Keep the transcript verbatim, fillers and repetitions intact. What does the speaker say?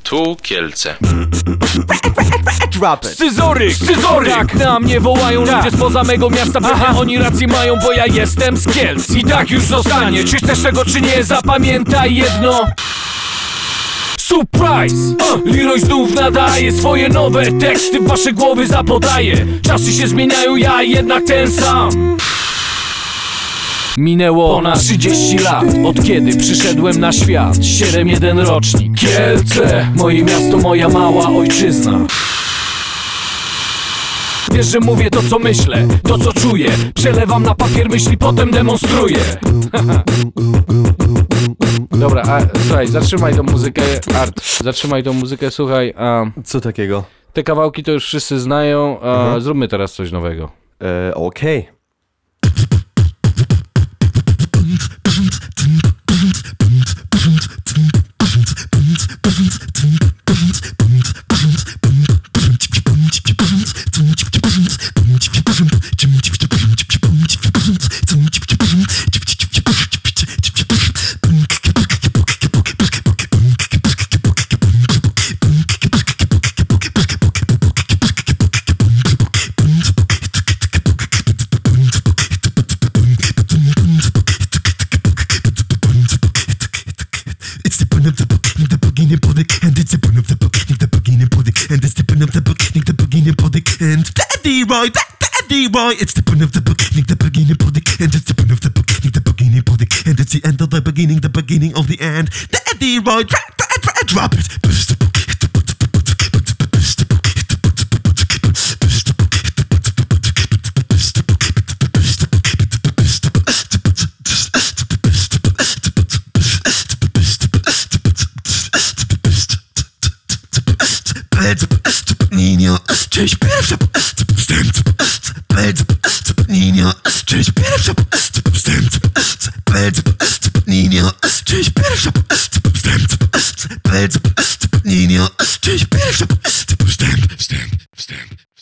Tu Kielce. Scyzoryk, scyzoryk! Tak na mnie wołają tak. Ludzie spoza mego miasta. Pewnie oni rację mają, bo ja jestem z Kielc. I tak już zostanie, czy chcesz tego, czy nie. Zapamiętaj jedno. Surprise! Uh, Leroy znów nadaje swoje nowe teksty w wasze głowy zapodaje. Czasy się zmieniają, ja jednak ten sam. Minęło ponad trzydzieści lat, od kiedy przyszedłem na świat. Siedem jeden rocznik. Kielce, moje miasto, moja mała ojczyzna. Wiesz, że mówię to, co myślę, to, co czuję. Przelewam na papier myśli, potem demonstruję. Dobra, a słuchaj, zatrzymaj tą muzykę, Art. Zatrzymaj tą muzykę, słuchaj, a... Co takiego? Te kawałki to już wszyscy znają, a mhm. zróbmy teraz coś nowego. E, okej. Okay. And it's the point of the beginning, the beginning point, and it's the point of the beginning, the beginning point, and daddy right, daddy right. It's the point of the beginning, the beginning point, and it's the point of the beginning, the beginning point, and it's the end of the beginning, the beginning of the end. Daddy right, drop it. Nino, cześć pierwsza wstęp. Nino, cześć pierwsza wstęp. Nino, cześć pierwsza wstęp. Nino, cześć pierwsza wstęp. Wstęp, wstęp, wstęp.